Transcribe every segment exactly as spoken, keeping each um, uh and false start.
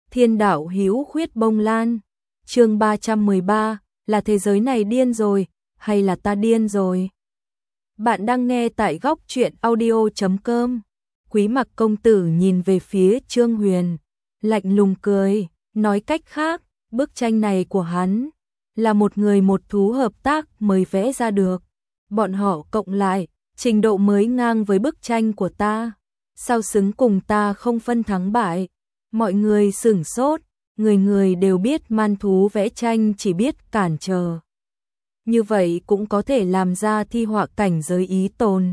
Thiên đạo hữu khuyết bông lan. Chương ba trăm mười ba, là thế giới này điên rồi, hay là ta điên rồi? Bạn đang nghe tại góc truyện audio chấm com. Quý Mặc công tử nhìn về phía Trương Huyền, lạnh lùng cười, nói cách khác, bức tranh này của hắn là một người một thú hợp tác mới vẽ ra được. Bọn họ cộng lại, trình độ mới ngang với bức tranh của ta. Sao xứng cùng ta không phân thắng bại? Mọi người sửng sốt, người người đều biết man thú vẽ tranh chỉ biết cản trở. Như vậy cũng có thể làm ra thi họa cảnh giới ý tồn.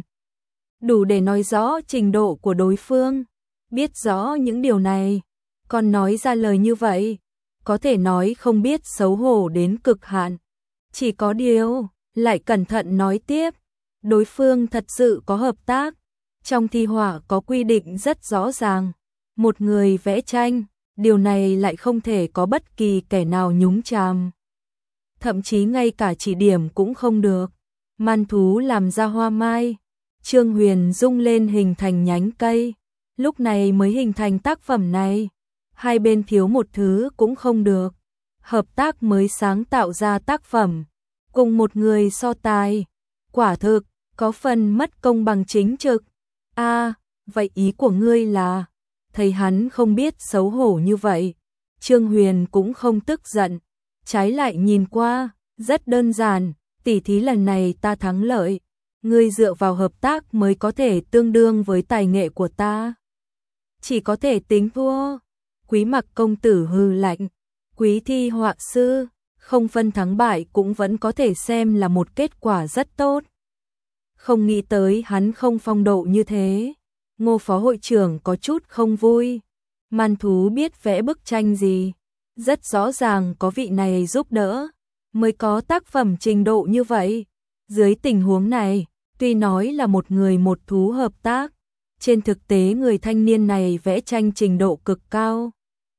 Đủ để nói rõ trình độ của đối phương. Biết rõ những điều này, còn nói ra lời như vậy, có thể nói không biết xấu hổ đến cực hạn. Chỉ có điều, lại cẩn thận nói tiếp, đối phương thật sự có hợp tác. Trong thi họa có quy định rất rõ ràng, một người vẽ tranh, điều này lại không thể có bất kỳ kẻ nào nhúng chàm. Thậm chí ngay cả chỉ điểm cũng không được. Man thú làm ra hoa mai, Trương Huyền rung lên hình thành nhánh cây, lúc này mới hình thành tác phẩm này. Hai bên thiếu một thứ cũng không được, hợp tác mới sáng tạo ra tác phẩm, cùng một người so tài, quả thực có phần mất công bằng chính trực. A, à, vậy ý của ngươi là, thấy hắn không biết xấu hổ như vậy, Trương Huyền cũng không tức giận, trái lại nhìn qua, rất đơn giản, tỉ thí lần này ta thắng lợi, ngươi dựa vào hợp tác mới có thể tương đương với tài nghệ của ta. Chỉ có thể tính thua. Quý Mặc công tử hừ lạnh, quý thi họa sư, không phân thắng bại cũng vẫn có thể xem là một kết quả rất tốt. Không nghĩ tới hắn không phong độ như thế. Ngô phó hội trưởng có chút không vui. Man thú biết vẽ bức tranh gì, rất rõ ràng có vị này giúp đỡ, mới có tác phẩm trình độ như vậy. Dưới tình huống này, tuy nói là một người một thú hợp tác, trên thực tế người thanh niên này vẽ tranh trình độ cực cao,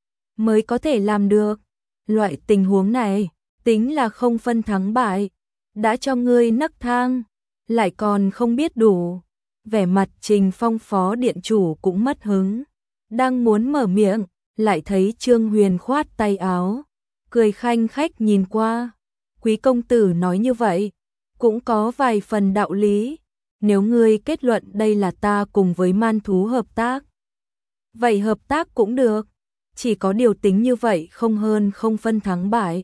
mới có thể làm được. Loại tình huống này, tính là không phân thắng bại, đã cho ngươi nấc thang, lại còn không biết đủ. Vẻ mặt Trình Phong phó điện chủ cũng mất hứng, đang muốn mở miệng, lại thấy Trương Huyền khoát tay áo, cười khanh khách nhìn qua. Quý công tử nói như vậy, cũng có vài phần đạo lý. Nếu ngươi kết luận đây là ta cùng với man thú hợp tác, vậy hợp tác cũng được. Chỉ có điều tính như vậy không hơn không phân thắng bại.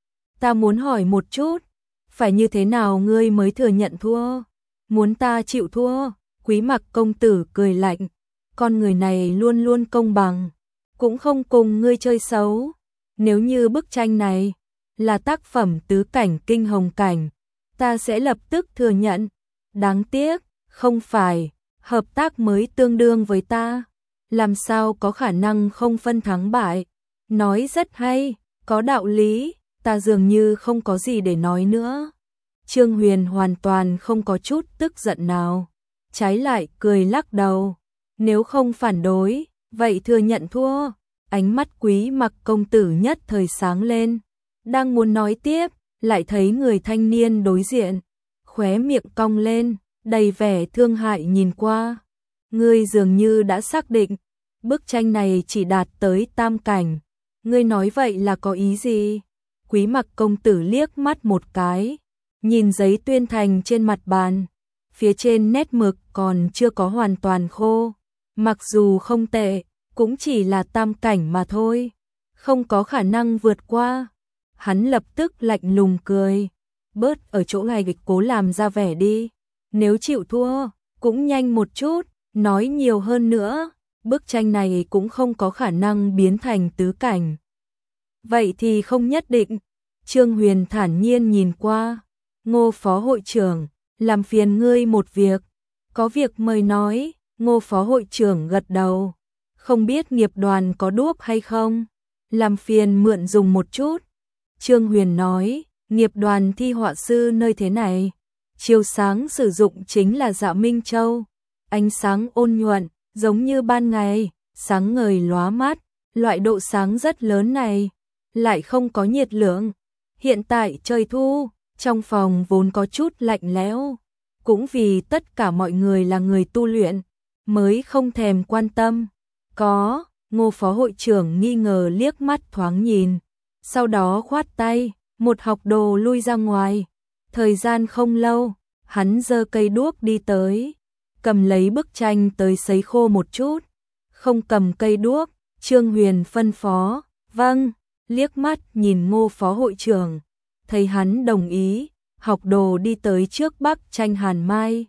Ta muốn hỏi một chút, phải như thế nào ngươi mới thừa nhận thua? Muốn ta chịu thua? Quý Mặc công tử cười lạnh, con người này luôn luôn công bằng, cũng không cùng ngươi chơi xấu. Nếu như bức tranh này là tác phẩm tứ cảnh kinh hồng cảnh, ta sẽ lập tức thừa nhận. Đáng tiếc, không phải, hợp tác mới tương đương với ta, làm sao có khả năng không phân thắng bại. Nói rất hay, có đạo lý, ta dường như không có gì để nói nữa. Trương Huyền hoàn toàn không có chút tức giận nào, trái lại cười lắc đầu. Nếu không phản đối, vậy thừa nhận thua. Ánh mắt Quý Mặc công tử nhất thời sáng lên, đang muốn nói tiếp, lại thấy người thanh niên đối diện, khóe miệng cong lên, đầy vẻ thương hại nhìn qua. Ngươi dường như đã xác định, bức tranh này chỉ đạt tới tam cảnh. Ngươi nói vậy là có ý gì? Quý Mặc công tử liếc mắt một cái, nhìn giấy tuyên thành trên mặt bàn, phía trên nét mực còn chưa có hoàn toàn khô. Mặc dù không tệ, cũng chỉ là tam cảnh mà thôi, không có khả năng vượt qua. Hắn lập tức lạnh lùng cười, bớt ở chỗ này nghịch cố làm ra vẻ đi. Nếu chịu thua, cũng nhanh một chút, nói nhiều hơn nữa, bức tranh này cũng không có khả năng biến thành tứ cảnh. Vậy thì không nhất định. Trương Huyền thản nhiên nhìn qua, Ngô phó hội trưởng, làm phiền ngươi một việc. Có việc mời nói. Ngô phó hội trưởng gật đầu, không biết nghiệp đoàn có đuốc hay không, làm phiền mượn dùng một chút. Trương Huyền nói, nghiệp đoàn thi họa sư nơi thế này, chiều sáng sử dụng chính là Dạ Minh Châu, ánh sáng ôn nhuận, giống như ban ngày, sáng ngời lóa mắt. Loại độ sáng rất lớn này, lại không có nhiệt lượng. Hiện tại trời thu, trong phòng vốn có chút lạnh lẽo, cũng vì tất cả mọi người là người tu luyện, mới không thèm quan tâm. Có, Ngô phó hội trưởng nghi ngờ liếc mắt thoáng nhìn, sau đó khoát tay, một học đồ lui ra ngoài. Thời gian không lâu, hắn giơ cây đuốc đi tới, cầm lấy bức tranh tới sấy khô một chút. Không cầm cây đuốc, Trương Huyền phân phó, vâng, liếc mắt nhìn Ngô phó hội trưởng, thấy hắn đồng ý, học đồ đi tới trước bức tranh hàn mai.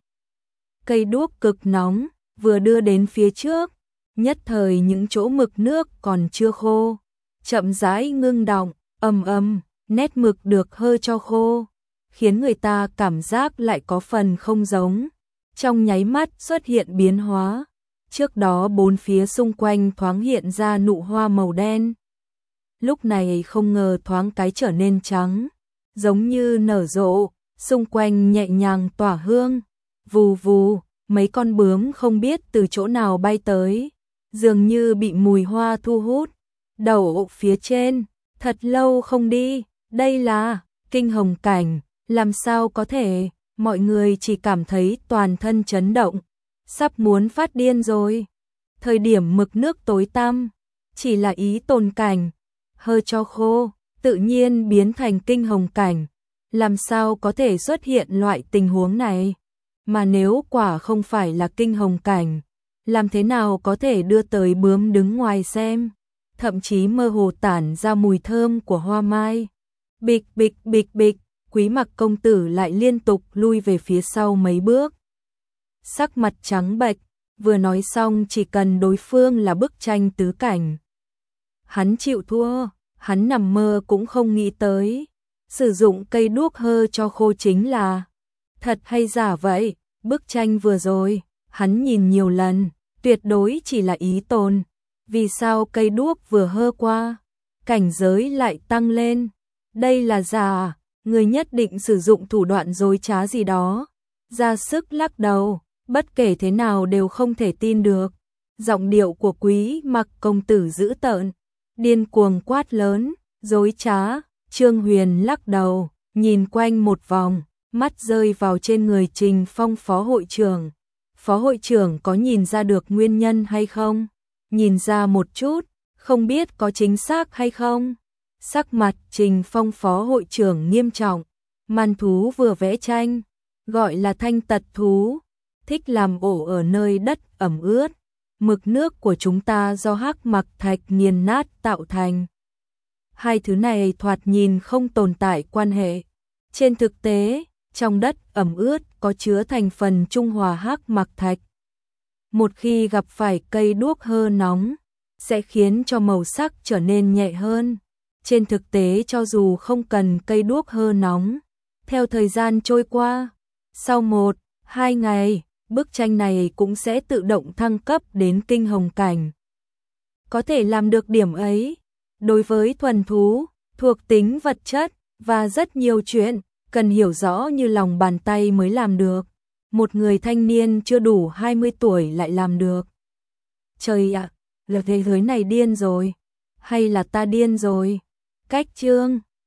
Cây đuốc cực nóng, vừa đưa đến phía trước, nhất thời những chỗ mực nước còn chưa khô, chậm rãi ngưng đọng, ầm ầm, nét mực được hơ cho khô, khiến người ta cảm giác lại có phần không giống. Trong nháy mắt xuất hiện biến hóa, trước đó bốn phía xung quanh thoáng hiện ra nụ hoa màu đen. Lúc này không ngờ thoáng cái trở nên trắng, giống như nở rộ, xung quanh nhẹ nhàng tỏa hương. Vù vù, mấy con bướm không biết từ chỗ nào bay tới, dường như bị mùi hoa thu hút. Đậu phía trên, thật lâu không đi, đây là kinh hồng cảnh, làm sao có thể, mọi người chỉ cảm thấy toàn thân chấn động, sắp muốn phát điên rồi. Thời điểm mực nước tối tăm, chỉ là ý tồn cảnh, hơi cho khô, tự nhiên biến thành kinh hồng cảnh, làm sao có thể xuất hiện loại tình huống này. Mà nếu quả không phải là kinh hồng cảnh, làm thế nào có thể đưa tới bướm đứng ngoài xem, thậm chí mơ hồ tản ra mùi thơm của hoa mai. Bịch bịch bịch bịch, Quý Mặc công tử lại liên tục lui về phía sau mấy bước. Sắc mặt trắng bệch, vừa nói xong chỉ cần đối phương là bức tranh tứ cảnh. Hắn chịu thua, hắn nằm mơ cũng không nghĩ tới. Sử dụng cây đuốc hơ cho khô chính là thật hay giả vậy, bức tranh vừa rồi, hắn nhìn nhiều lần, tuyệt đối chỉ là ý tồn. Vì sao cây đuốc vừa hơ qua, cảnh giới lại tăng lên? Đây là giả, người nhất định sử dụng thủ đoạn dối trá gì đó. Ra sức lắc đầu, bất kể thế nào đều không thể tin được. Giọng điệu của Quý Mặc công tử dữ tợn, điên cuồng quát lớn, dối trá. Trương Huyền lắc đầu, nhìn quanh một vòng, mắt rơi vào trên người Trình Phong phó hội trưởng. Phó hội trưởng có nhìn ra được nguyên nhân hay không? Nhìn ra một chút, không biết có chính xác hay không? Sắc mặt Trình Phong phó hội trưởng nghiêm trọng, man thú vừa vẽ tranh, gọi là thanh tật thú, thích làm ổ ở nơi đất ẩm ướt. Mực nước của chúng ta do hắc mặc thạch nghiền nát tạo thành. Hai thứ này thoạt nhìn không tồn tại quan hệ. Trên thực tế, trong đất ẩm ướt có chứa thành phần trung hòa hắc mặc thạch. Một khi gặp phải cây đuốc hơ nóng, sẽ khiến cho màu sắc trở nên nhẹ hơn. Trên thực tế cho dù không cần cây đuốc hơ nóng, theo thời gian trôi qua, sau một, hai ngày, bức tranh này cũng sẽ tự động thăng cấp đến kinh hồng cảnh. Có thể làm được điểm ấy, đối với thuần thú, thuộc tính vật chất, và rất nhiều chuyện, cần hiểu rõ như lòng bàn tay mới làm được. Một người thanh niên chưa đủ hai mươi tuổi lại làm được. Trời ạ, là thế giới này điên rồi, hay là ta điên rồi? Cách chương